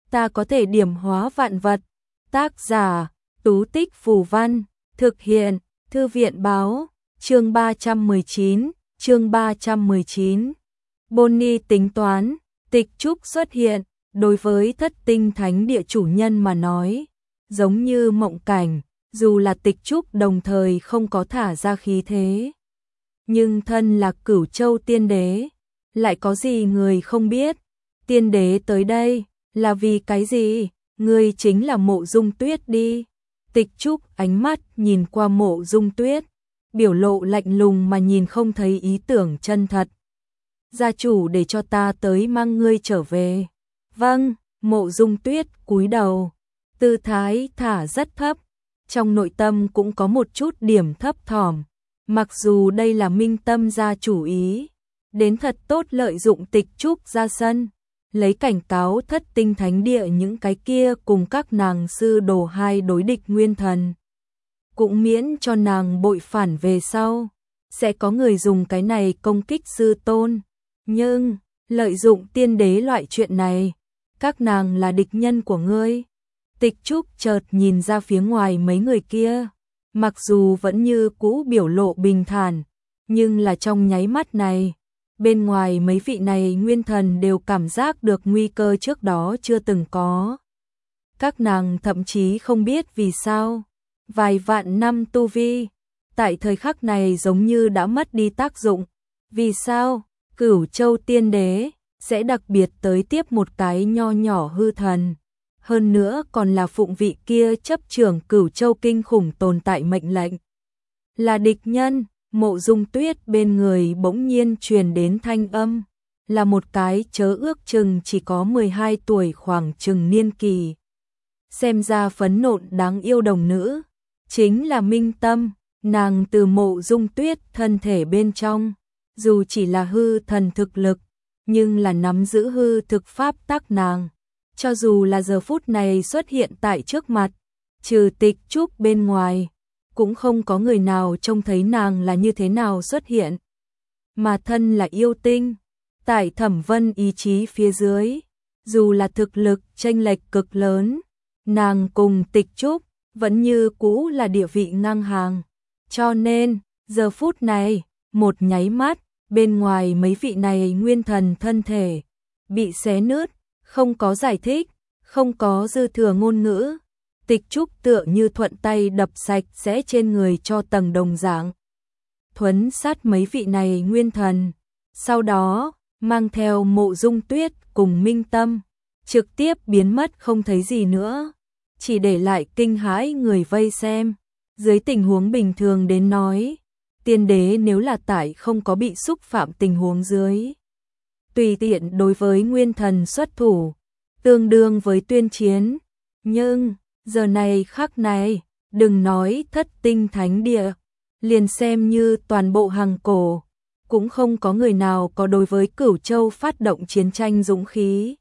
ta có thể điểm hóa vạn vật. Tác giả, Tú Tích Phù Văn, thực hiện, Thư viện Báo, chương 319. Bonnie tính toán, Tịch Trúc xuất hiện, đối với Thất Tinh Thánh Địa chủ nhân mà nói, giống như mộng cảnh, dù là Tịch Trúc đồng thời không có thả ra khí thế. Nhưng thân là Cửu Châu tiên đế, lại có gì người không biết, tiên đế tới đây, là vì cái gì, người chính là Mộ Dung Tuyết đi. Tịch Trúc ánh mắt nhìn qua Mộ Dung Tuyết, biểu lộ lạnh lùng mà nhìn không thấy ý tưởng chân thật. Gia chủ để cho ta tới mang ngươi trở về. Vâng, Mộ Dung Tuyết cúi đầu, tư thái thả rất thấp, trong nội tâm cũng có một chút điểm thấp thỏm. Mặc dù đây là Minh Tâm gia chủ ý, đến thật tốt lợi dụng Tịch Trúc ra sân, lấy cảnh cáo Thất Tinh Thánh Địa những cái kia cùng các nàng sư đồ hai đối địch nguyên thần. Cũng miễn cho nàng bội phản về sau, sẽ có người dùng cái này công kích sư tôn. Nhưng, lợi dụng tiên đế loại chuyện này, các nàng là địch nhân của ngươi. Tịch Trúc chợt nhìn ra phía ngoài mấy người kia, mặc dù vẫn như cũ biểu lộ bình thản, nhưng là trong nháy mắt này, bên ngoài mấy vị này nguyên thần đều cảm giác được nguy cơ trước đó chưa từng có. Các nàng thậm chí không biết vì sao, vài vạn năm tu vi, tại thời khắc này giống như đã mất đi tác dụng. Vì sao, Cửu Châu tiên đế sẽ đặc biệt tới tiếp một cái nho nhỏ hư thần, hơn nữa còn là phụng vị kia chấp trưởng Cửu Châu kinh khủng tồn tại mệnh lệnh. Là địch nhân. Mộ Dung Tuyết bên người bỗng nhiên truyền đến thanh âm, là một cái chớ ước chừng chỉ có 12 tuổi khoảng chừng niên kỳ. Xem ra phấn nộn đáng yêu đồng nữ, chính là Minh Tâm, nàng từ Mộ Dung Tuyết thân thể bên trong, dù chỉ là hư thần thực lực, nhưng là nắm giữ hư thực pháp tắc nàng. Cho dù là giờ phút này xuất hiện tại trước mặt, trừ Tịch Trúc bên ngoài, cũng không có người nào trông thấy nàng là như thế nào xuất hiện. Mà thân là yêu tinh, tại Thẩm Vân ý chí phía dưới, dù là thực lực chênh lệch cực lớn, nàng cùng Tịch Trúc vẫn như cũ là địa vị ngang hàng. Cho nên, giờ phút này, một nháy mắt, bên ngoài mấy vị này nguyên thần thân thể bị xé nứt, không có giải thích, không có dư thừa ngôn ngữ. Tịch Trúc tựa như thuận tay đập sạch sẽ trên người cho tầng đồng dạng, thuấn sát mấy vị này nguyên thần, sau đó mang theo Mộ Dung Tuyết cùng Minh Tâm, trực tiếp biến mất không thấy gì nữa, chỉ để lại kinh hãi người vây xem. Dưới tình huống bình thường đến nói, tiên đế nếu là tại không có bị xúc phạm tình huống dưới, tùy tiện đối với nguyên thần xuất thủ, tương đương với tuyên chiến. Nhưng giờ này khắc này, đừng nói Thất Tinh Thánh Địa, liền xem như toàn bộ Hằng Cổ, cũng không có người nào có đối với Cửu Châu phát động chiến tranh dũng khí.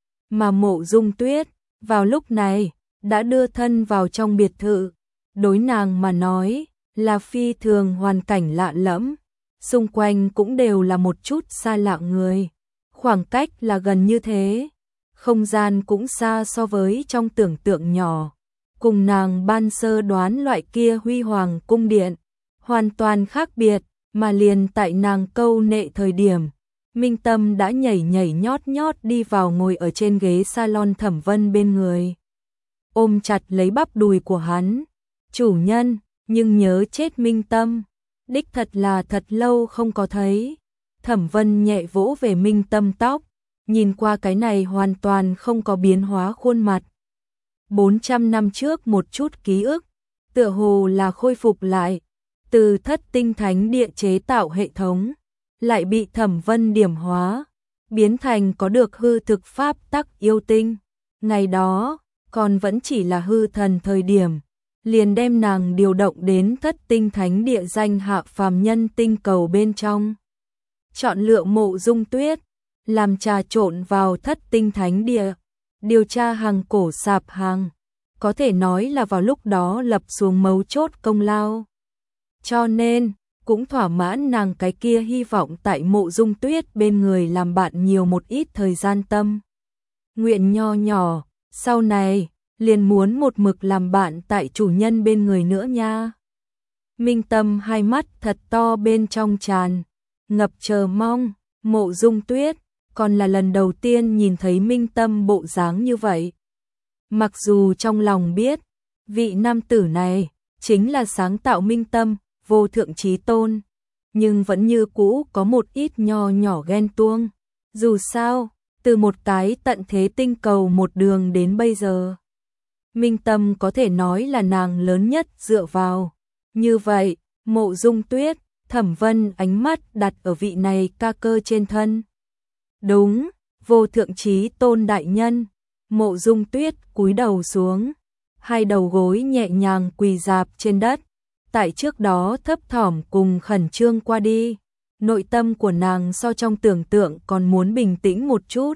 Mà Mộ Dung Tuyết, vào lúc này, đã đưa thân vào trong biệt thự, đối nàng mà nói, là phi thường hoàn cảnh lạ lẫm, xung quanh cũng đều là một chút xa lạ người, khoảng cách là gần như thế, không gian cũng xa so với trong tưởng tượng nhỏ. Cùng nàng ban sơ đoán loại kia huy hoàng cung điện, hoàn toàn khác biệt, mà liền tại nàng câu nệ thời điểm, Minh Tâm đã nhảy nhảy nhót nhót đi vào ngồi ở trên ghế salon Thẩm Vân bên người, ôm chặt lấy bắp đùi của hắn. Chủ nhân, nhưng nhớ chết Minh Tâm, đích thật là thật lâu không có thấy. Thẩm Vân nhẹ vỗ về Minh Tâm tóc, nhìn qua cái này hoàn toàn không có biến hóa khuôn mặt. 400 năm trước một chút ký ức, tựa hồ là khôi phục lại, từ Thất Tinh Thánh Địa chế tạo hệ thống, lại bị Thẩm Vân điểm hóa, biến thành có được hư thực pháp tắc yêu tinh. Ngày đó, còn vẫn chỉ là hư thần thời điểm, liền đem nàng điều động đến Thất Tinh Thánh Địa danh hạ phàm nhân tinh cầu bên trong. Chọn lựa Mộ Dung Tuyết, làm trà trộn vào Thất Tinh Thánh Địa, điều tra Hằng Cổ sạp hàng, có thể nói là vào lúc đó lập xuống mấu chốt công lao. Cho nên, cũng thỏa mãn nàng cái kia hy vọng tại Mộ Dung Tuyết bên người làm bạn nhiều một ít thời gian tâm. Nguyện nho nhỏ, Sau này, liền muốn một mực làm bạn tại chủ nhân bên người nữa nha. Minh Tâm hai mắt thật to bên trong tràn ngập chờ mong, Mộ Dung Tuyết còn là lần đầu tiên nhìn thấy Minh Tâm bộ dáng như vậy. Mặc dù trong lòng biết, vị nam tử này chính là sáng tạo Minh Tâm, vô thượng chí tôn, nhưng vẫn như cũ có một ít nho nhỏ ghen tuông. Dù sao, từ một cái tận thế tinh cầu một đường đến bây giờ, Minh Tâm có thể nói là nàng lớn nhất dựa vào. Như vậy, Mộ Dung Tuyết, Thẩm Vân ánh mắt đặt ở vị này ca cơ trên thân. Đúng, vô thượng chí tôn đại nhân. Mộ Dung Tuyết cúi đầu xuống, hai đầu gối nhẹ nhàng quỳ rạp trên đất. Tại trước đó thấp thỏm cùng khẩn trương qua đi, nội tâm của nàng so trong tưởng tượng còn muốn bình tĩnh một chút.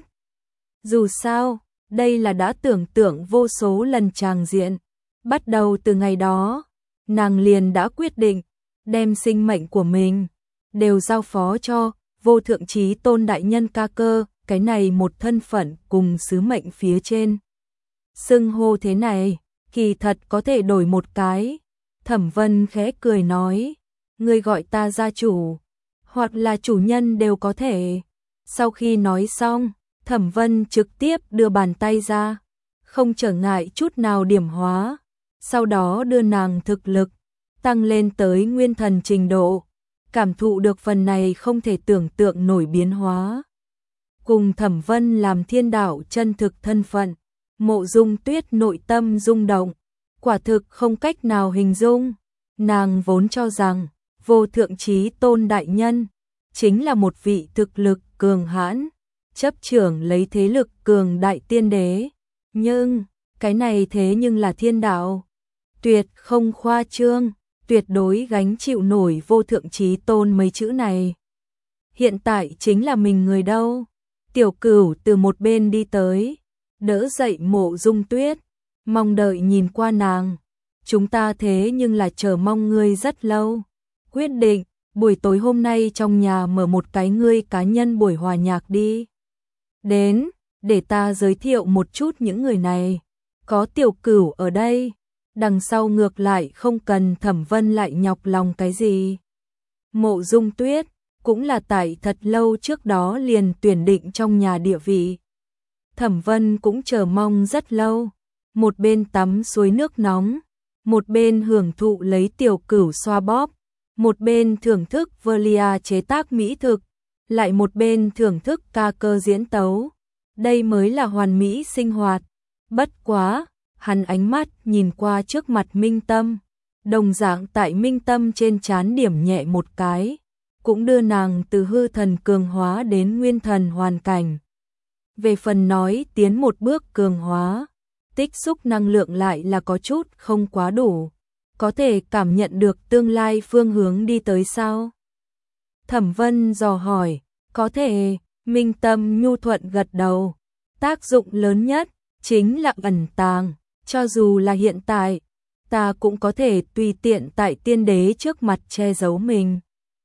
Dù sao, đây là đã tưởng tượng vô số lần tràng diện. Bắt đầu từ ngày đó, nàng liền đã quyết định đem sinh mệnh của mình đều giao phó cho vô thượng chí tôn đại nhân ca cơ, cái này một thân phận cùng sứ mệnh phía trên. Xưng hô thế này, kỳ thật có thể đổi một cái. Thẩm Vân khẽ cười nói, ngươi gọi ta gia chủ, hoặc là chủ nhân đều có thể. Sau khi nói xong, Thẩm Vân trực tiếp đưa bàn tay ra, không trở ngại chút nào điểm hóa, sau đó đưa nàng thực lực tăng lên tới nguyên thần trình độ, cảm thụ được phần này không thể tưởng tượng nổi biến hóa. Cùng Thẩm Vân làm thiên đạo chân thực thân phận, Mộ Dung Tuyết nội tâm rung động, quả thực không cách nào hình dung. Nàng vốn cho rằng vô thượng chí tôn đại nhân chính là một vị thực lực cường hãn, chấp trưởng lấy thế lực cường đại tiên đế, nhưng cái này thế nhưng là thiên đạo, tuyệt không khoa trương, tuyệt đối gánh chịu nổi vô thượng chí tôn mấy chữ này. Hiện tại chính là mình người đâu? Tiểu Cửu từ một bên đi tới, đỡ dậy Mộ Dung Tuyết, mong đợi nhìn qua nàng. Chúng ta thế nhưng là chờ mong ngươi rất lâu. Quyết định, buổi tối hôm nay trong nhà mở một cái ngươi cá nhân buổi hòa nhạc đi. Đến, để ta giới thiệu một chút những người này. Có Tiểu Cửu ở đây, đằng sau ngược lại không cần Thẩm Vân lại nhọc lòng cái gì. Mộ Dung Tuyết cũng là tại thật lâu trước đó liền tuyển định trong nhà địa vị. Thẩm Vân cũng chờ mong rất lâu, một bên tắm suối nước nóng, một bên hưởng thụ lấy Tiểu Cửu xoa bóp, một bên thưởng thức Velia chế tác mỹ thực, lại một bên thưởng thức ca cơ diễn tấu. Đây mới là hoàn mỹ sinh hoạt. Bất quá, hắn ánh mắt nhìn qua trước mặt Minh Tâm, đồng dạng tại Minh Tâm trên trán điểm nhẹ một cái, cũng đưa nàng từ hư thần cường hóa đến nguyên thần hoàn cảnh. Về phần nói tiến một bước cường hóa, tích xúc năng lượng lại là có chút không quá đủ. Có thể cảm nhận được tương lai phương hướng đi tới sao? Thẩm Vân dò hỏi, có thể. Minh Tâm nhu thuận gật đầu. Tác dụng lớn nhất chính là ẩn tàng, cho dù là hiện tại, ta cũng có thể tùy tiện tại tiên đế trước mặt che giấu mình.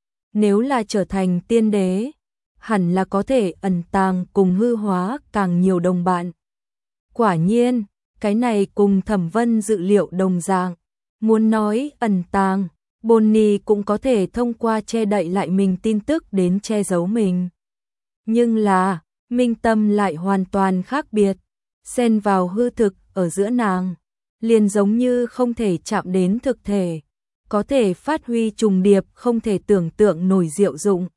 Nếu là trở thành tiên đế, hẳn là có thể ẩn tàng cùng hư hóa càng nhiều đồng bạn. Quả nhiên, cái này cùng Thẩm Vân dự liệu đồng dạng. Muốn nói ẩn tàng, Bonnie cũng có thể thông qua che đậy lại mình tin tức đến che giấu mình. Nhưng là, Minh Tâm lại hoàn toàn khác biệt, xen vào hư thực ở giữa nàng, liền giống như không thể chạm đến thực thể, có thể phát huy trùng điệp không thể tưởng tượng nổi diệu dụng.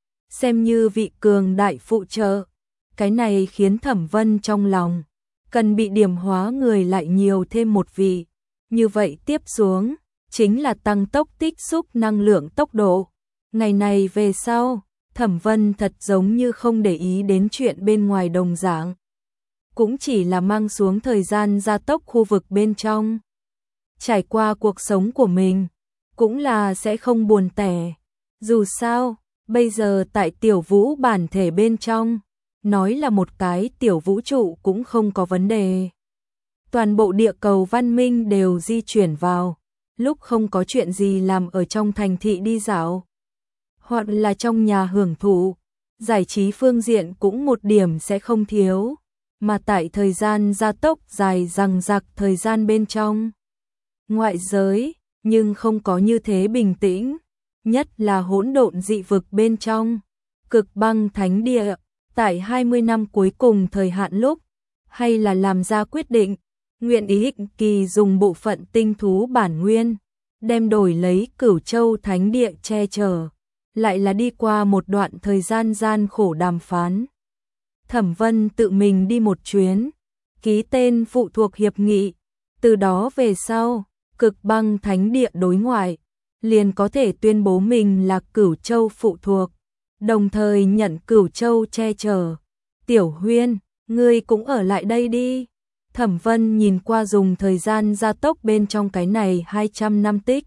Xem như vị cường đại phụ trợ, cái này khiến Thẩm Vân trong lòng cần bị điểm hóa người lại nhiều thêm một vị. Như vậy tiếp xuống, chính là tăng tốc tích xúc năng lượng tốc độ. Ngày này về sau, Thẩm Vân thật giống như không để ý đến chuyện bên ngoài đồng dạng. Cũng chỉ là mang xuống thời gian gia tốc khu vực bên trong. Trải qua cuộc sống của mình, cũng là sẽ không buồn tẻ. Dù sao, bây giờ tại tiểu vũ bản thể bên trong, nói là một cái tiểu vũ trụ cũng không có vấn đề. Toàn bộ địa cầu văn minh đều di chuyển vào, lúc không có chuyện gì làm ở trong thành thị đi dạo, hoặc là trong nhà hưởng thụ, giải trí phương diện cũng một điểm sẽ không thiếu. mà tại thời gian gia tốc dài dằng dặc thời gian bên trong ngoại giới, nhưng không có như thế bình tĩnh, nhất là hỗn độn dị vực bên trong Cực Băng Thánh Địa, tại 20 năm cuối cùng thời hạn lúc, hay là làm ra quyết định, nguyện ý ích kỳ dùng bộ phận tinh thú bản nguyên, đem đổi lấy Cửu Châu Thánh Địa che chở, lại là đi qua một đoạn thời gian gian khổ đàm phán. Thẩm Vân tự mình đi một chuyến, ký tên phụ thuộc hiệp nghị, từ đó về sau, Cực Băng Thánh Địa đối ngoại, liền có thể tuyên bố mình là Cửu Châu phụ thuộc, đồng thời nhận Cửu Châu che chở. Tiểu Huyên, ngươi cũng ở lại đây đi. Thẩm Vân nhìn qua dùng thời gian gia tốc bên trong cái này 200 năm tích.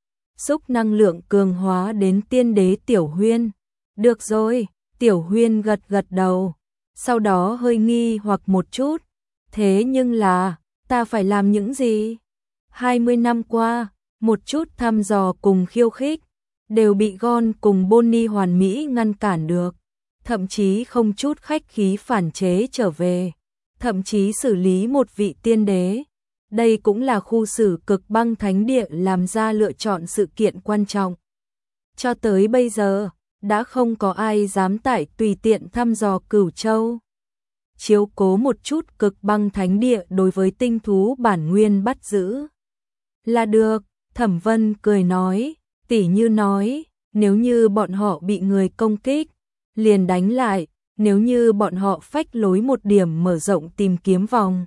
Xúc năng lượng cường hóa đến tiên đế Tiểu Huyên. Được rồi, Tiểu Huyên gật gật đầu. Sau đó hơi nghi hoặc một chút. Thế nhưng là, ta phải làm những gì? 20 năm qua, một chút thăm dò cùng khiêu khích, đều bị Gon cùng Bonnie hoàn mỹ ngăn cản được. Thậm chí không chút khách khí phản chế trở về. Thậm chí xử lý một vị tiên đế. Đây cũng là khu xử Cực Băng Thánh Địa làm ra lựa chọn sự kiện quan trọng. Cho tới bây giờ, đã không có ai dám tải tùy tiện thăm dò Cửu Châu. Chiếu cố một chút Cực Băng Thánh Địa đối với tinh thú bản nguyên bắt giữ. Là được, Thẩm Vân cười nói, tỉ như nói, nếu như bọn họ bị người công kích, liền đánh lại, nếu như bọn họ phách lối một điểm mở rộng tìm kiếm vòng.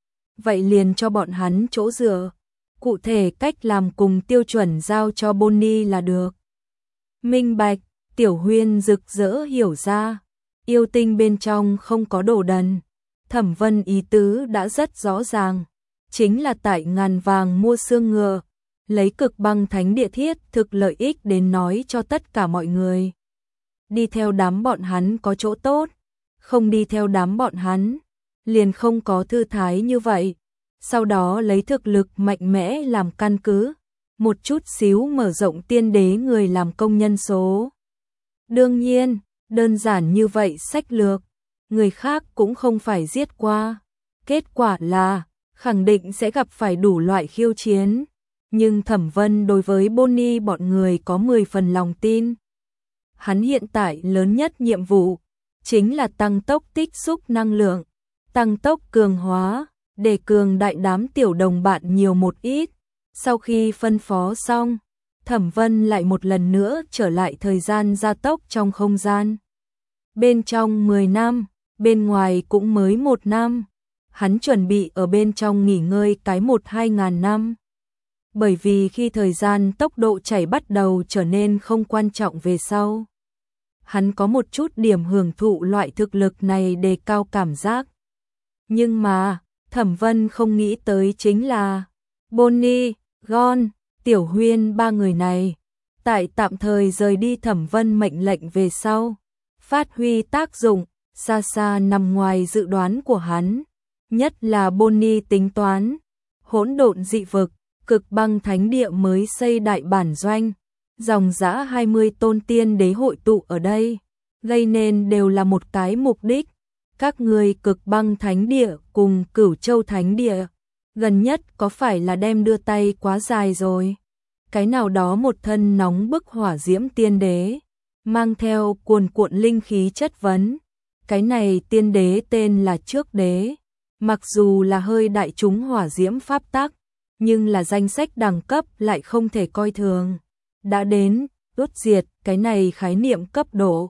Vậy liền cho bọn hắn chỗ dựa, cụ thể cách làm cùng tiêu chuẩn giao cho Bonnie là được. Minh bạch, Tiểu Huyên rực rỡ hiểu ra, yêu tinh bên trong không có đồ đần. Thẩm Vân ý tứ đã rất rõ ràng, chính là tại ngàn vàng mua xương ngựa, lấy Cực Băng Thánh Địa thiết thực lợi ích đến nói cho tất cả mọi người. Đi theo đám bọn hắn có chỗ tốt, không đi theo đám bọn hắn, liền không có thư thái như vậy. Sau đó lấy thực lực mạnh mẽ làm căn cứ, một chút xíu mở rộng tiên đế người làm công nhân số. Đương nhiên, đơn giản như vậy sách lược, người khác cũng không phải giết qua. Kết quả là, khẳng định sẽ gặp phải đủ loại khiêu chiến. Nhưng Thẩm Vân đối với Bonnie bọn người có 10 phần lòng tin. Hắn hiện tại lớn nhất nhiệm vụ, chính là tăng tốc tích xúc năng lượng, tăng tốc cường hóa, để cường đại đám tiểu đồng bạn nhiều một ít. Sau khi phân phó xong, Thẩm Vân lại một lần nữa trở lại thời gian gia tốc trong không gian. Bên trong 10 năm, bên ngoài cũng mới 1 năm. Hắn chuẩn bị ở bên trong nghỉ ngơi cái 1-2 ngàn năm. Bởi vì khi thời gian tốc độ chảy bắt đầu trở nên không quan trọng về sau, hắn có một chút điểm hưởng thụ loại thực lực này đề cao cảm giác. Nhưng mà, Thẩm Vân không nghĩ tới chính là Bonnie, Gon, Tiểu Huyên ba người này, tại tạm thời rời đi Thẩm Vân mệnh lệnh về sau, phát huy tác dụng, xa xa nằm ngoài dự đoán của hắn. Nhất là Bonnie tính toán, hỗn độn dị vực, Cực Băng Thánh Địa mới xây đại bản doanh, dòng dã 20 tôn tiên đế hội tụ ở đây, gây nên đều là một cái mục đích. Các người Cực Băng Thánh Địa cùng Cửu Châu Thánh Địa, gần nhất có phải là đem đưa tay quá dài rồi? Cái nào đó một thân nóng bức hỏa diễm tiên đế, mang theo cuồn cuộn linh khí chất vấn. Cái này tiên đế tên là Trước Đế, mặc dù là hơi đại chúng hỏa diễm pháp tắc, nhưng là danh sách đẳng cấp lại không thể coi thường. Đã đến, đốt diệt, cái này khái niệm cấp độ.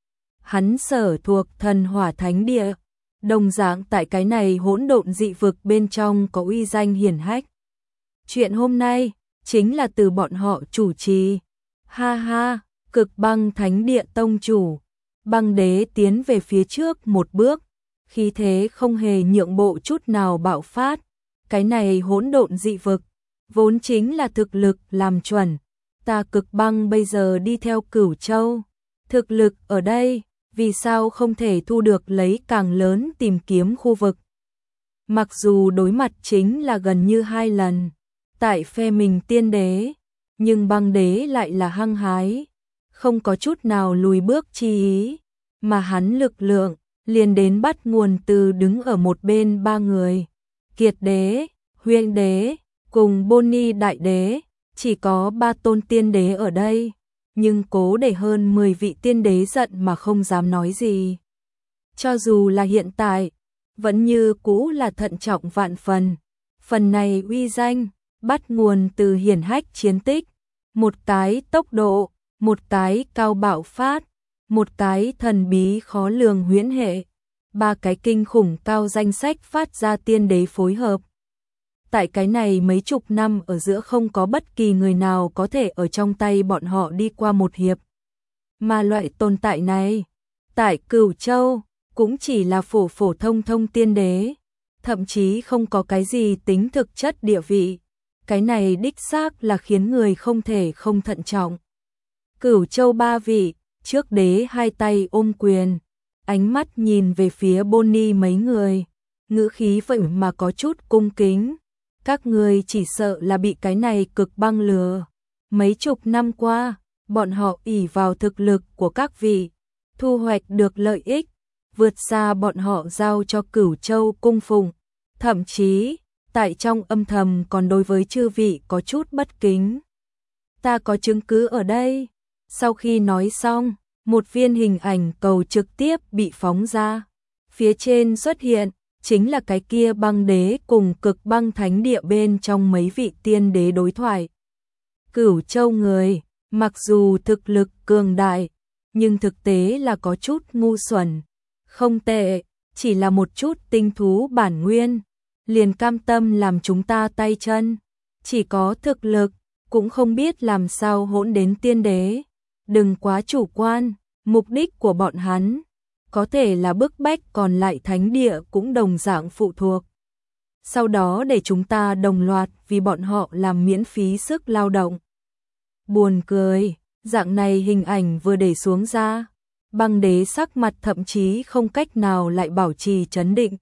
Hắn sở thuộc thần hỏa thánh địa, đồng dạng tại cái này hỗn độn dị vực bên trong có uy danh hiển hách. Chuyện hôm nay, chính là từ bọn họ chủ trì. Ha ha, Cực Băng Thánh Địa tông chủ, Băng Đế tiến về phía trước một bước, khí thế không hề nhượng bộ chút nào bạo phát. Cái này hỗn độn dị vực, vốn chính là thực lực làm chuẩn. Ta Cực Băng bây giờ đi theo Cửu Châu, thực lực ở đây, vì sao không thể thu được lấy càng lớn tìm kiếm khu vực. Mặc dù đối mặt chính là gần như 2 lần, tại phe mình tiên đế, nhưng Băng Đế lại là hăng hái, không có chút nào lùi bước chi ý, mà hắn lực lượng, liền đến bắt nguồn từ đứng ở một bên ba người. Kiệt đế, Huyên đế, cùng Bonnie đại đế, chỉ có 3 tôn tiên đế ở đây, nhưng cố để hơn 10 vị tiên đế giận mà không dám nói gì. Cho dù là hiện tại, vẫn như cũ là thận trọng vạn phần. Phần này uy danh, bắt nguồn từ hiển hách chiến tích, một cái tốc độ, một cái cao bạo phát, một cái thần bí khó lường huyễn hệ, 3 cái kinh khủng cao danh sách phát ra tiên đế phối hợp. Tại cái này mấy chục năm ở giữa không có bất kỳ người nào có thể ở trong tay bọn họ đi qua một hiệp. Mà loại tồn tại này, tại Cửu Châu, cũng chỉ là phổ phổ thông thông tiên đế, thậm chí không có cái gì tính thực chất địa vị. Cái này đích xác là khiến người không thể không thận trọng. Cửu Châu 3 vị, trước đế 2 tay ôm quyền, ánh mắt nhìn về phía Bonnie mấy người, ngữ khí vậy mà có chút cung kính. Các người chỉ sợ là bị cái này cực băng lừa. Mấy chục năm qua, bọn họ ỷ vào thực lực của các vị, thu hoạch được lợi ích, vượt xa bọn họ giao cho Cửu Châu cung phụng. Thậm chí, tại trong âm thầm còn đối với chư vị có chút bất kính. Ta có chứng cứ ở đây. Sau khi nói xong, một viên hình ảnh cầu trực tiếp bị phóng ra. Phía trên xuất hiện, chính là cái kia băng đế cùng cực băng thánh địa bên trong mấy vị tiên đế đối thoại. Cửu Châu người, mặc dù thực lực cường đại, nhưng thực tế là có chút ngu xuẩn. Không tệ, chỉ là một chút tinh thú bản nguyên, liền cam tâm làm chúng ta tay chân. Chỉ có thực lực, cũng không biết làm sao hỗn đến tiên đế. Đừng quá chủ quan, mục đích của bọn hắn có thể là bức bách còn lại thánh địa cũng đồng dạng phụ thuộc. Sau đó để chúng ta đồng loạt vì bọn họ làm miễn phí sức lao động. Buồn cười, dạng này hình ảnh vừa để xuống ra, băng đế sắc mặt thậm chí không cách nào lại bảo trì trấn định.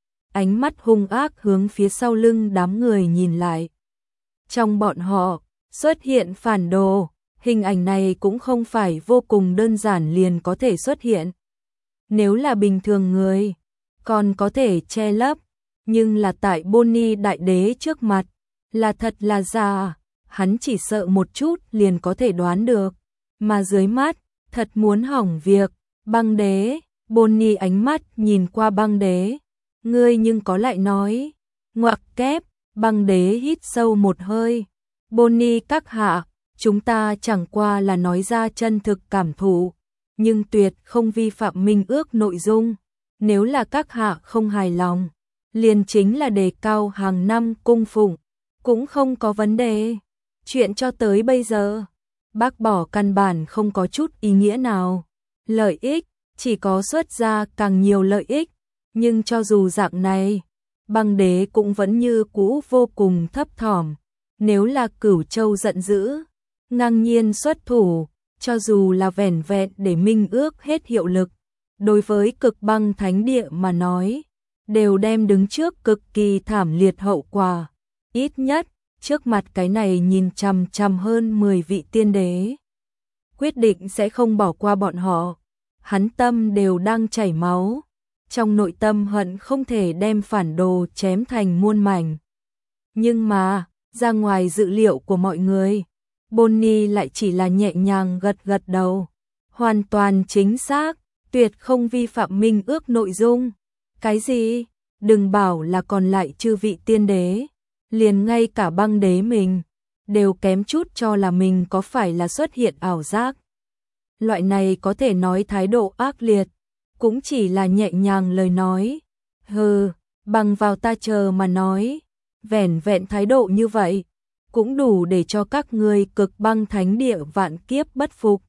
Ánh mắt hung ác hướng phía sau lưng đám người nhìn lại. Trong bọn họ, xuất hiện phản đồ, hình ảnh này cũng không phải vô cùng đơn giản liền có thể xuất hiện. Nếu là bình thường người, còn có thể che lấp, nhưng là tại Bonnie đại đế trước mặt, là thật là giả, hắn chỉ sợ một chút liền có thể đoán được. Mà dưới mắt, thật muốn hỏng việc, băng đế, Bonnie ánh mắt nhìn qua băng đế. Ngươi nhưng có lại nói, ngoặc kép, băng đế hít sâu một hơi. Bonnie các hạ, chúng ta chẳng qua là nói ra chân thực cảm thụ, nhưng tuyệt không vi phạm minh ước nội dung. Nếu là các hạ không hài lòng, liền chính là đề cao hàng năm cung phụng, cũng không có vấn đề. Chuyện cho tới bây giờ, bác bỏ căn bản không có chút ý nghĩa nào. Lợi ích, chỉ có xuất ra càng nhiều lợi ích. Nhưng cho dù dạng này, băng đế cũng vẫn như cũ vô cùng thấp thỏm. Nếu là Cửu Châu giận dữ, ngang nhiên xuất thủ, cho dù là vẻn vẹn để minh ước hết hiệu lực, đối với cực băng thánh địa mà nói, đều đem đứng trước cực kỳ thảm liệt hậu quả. Ít nhất, trước mặt cái này nhìn chằm chằm hơn 10 vị tiên đế, quyết định sẽ không bỏ qua bọn họ. Hắn tâm đều đang chảy máu, trong nội tâm hận không thể đem phản đồ chém thành muôn mảnh. Nhưng mà, ra ngoài dự liệu của mọi người, Bonnie lại chỉ là nhẹ nhàng gật gật đầu. Hoàn toàn chính xác, tuyệt không vi phạm minh ước nội dung. Cái gì? Đừng bảo là còn lại chư vị tiên đế, liền ngay cả băng đế mình, đều kém chút cho là mình có phải là xuất hiện ảo giác. Loại này có thể nói thái độ ác liệt, cũng chỉ là nhẹ nhàng lời nói. Hừ, bằng vào ta chờ mà nói, vẻn vẹn thái độ như vậy, cũng đủ để cho các ngươi cực băng thánh địa vạn kiếp bất phục.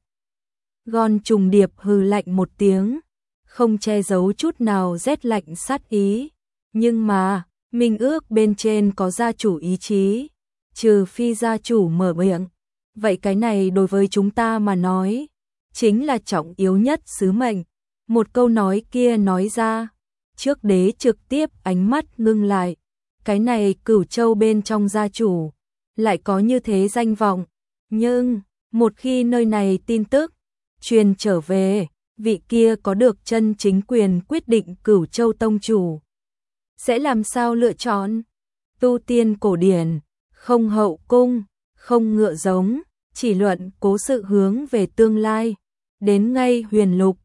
Gon trùng điệp hừ lạnh một tiếng, không che giấu chút nào rét lạnh sát ý. Nhưng mà, minh ước bên trên có gia chủ ý chí, trừ phi gia chủ mở miệng. Vậy cái này đối với chúng ta mà nói, chính là trọng yếu nhất sứ mệnh. Một câu nói kia nói ra, trước đế trực tiếp ánh mắt ngưng lại. Cái này Cửu Châu bên trong gia chủ, lại có như thế danh vọng. Nhưng, một khi nơi này tin tức truyền trở về, vị kia có được chân chính quyền quyết định Cửu Châu tông chủ sẽ làm sao lựa chọn. Tu tiên cổ điển, không hậu cung, không ngựa giống, chỉ luận cố sự hướng về tương lai. Đến ngay huyền lục,